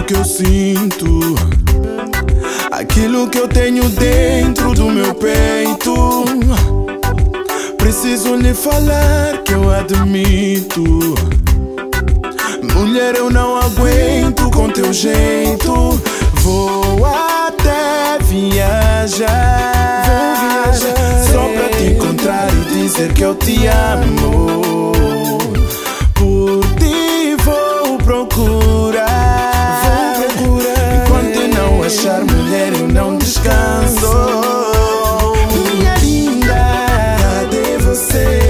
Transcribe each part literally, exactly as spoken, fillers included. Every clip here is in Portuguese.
aquilo que eu sinto, aquilo que eu tenho dentro do meu peito. Preciso lhe falar que eu admito. Mulher, eu não aguento com teu jeito. Vou até viajar, Vou viajar só pra te encontrar e dizer que eu te amo. Por ti vou procurar, vou procurar. Enquanto eu não achar, mulher, eu não descanso. Minha linda, cadê você?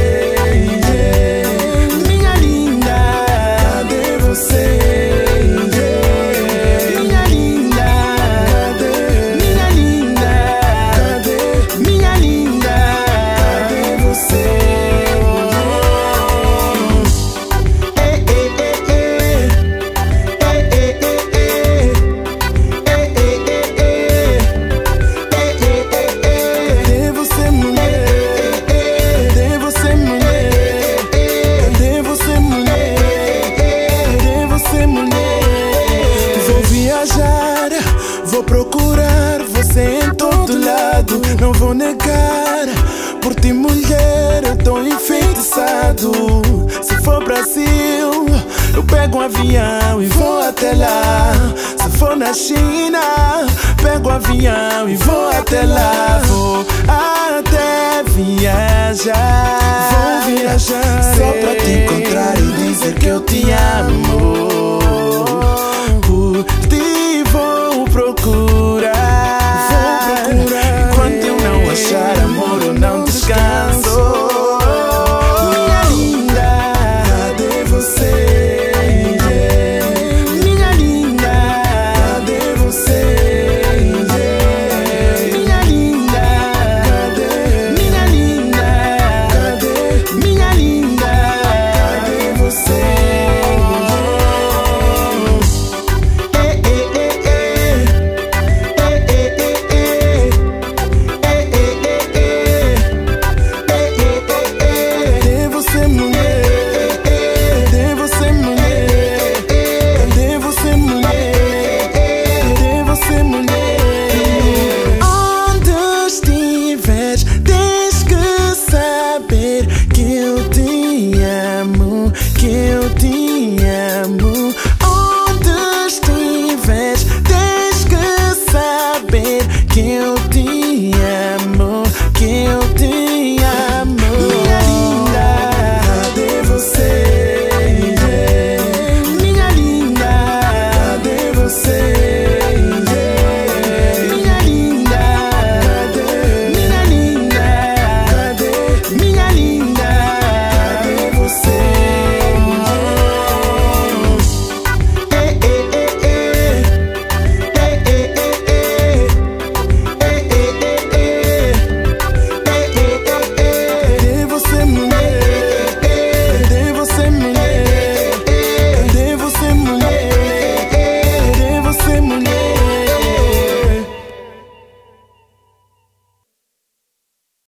Vou procurar você em todo lado. Não vou negar, por ti, mulher, eu tô enfeitiçado. Se for Brasil, eu pego um avião e vou até lá. Se for na China, pego um avião e vou até lá. Vou até viajar, vou viajar só pra te encontrar e dizer que eu te amo.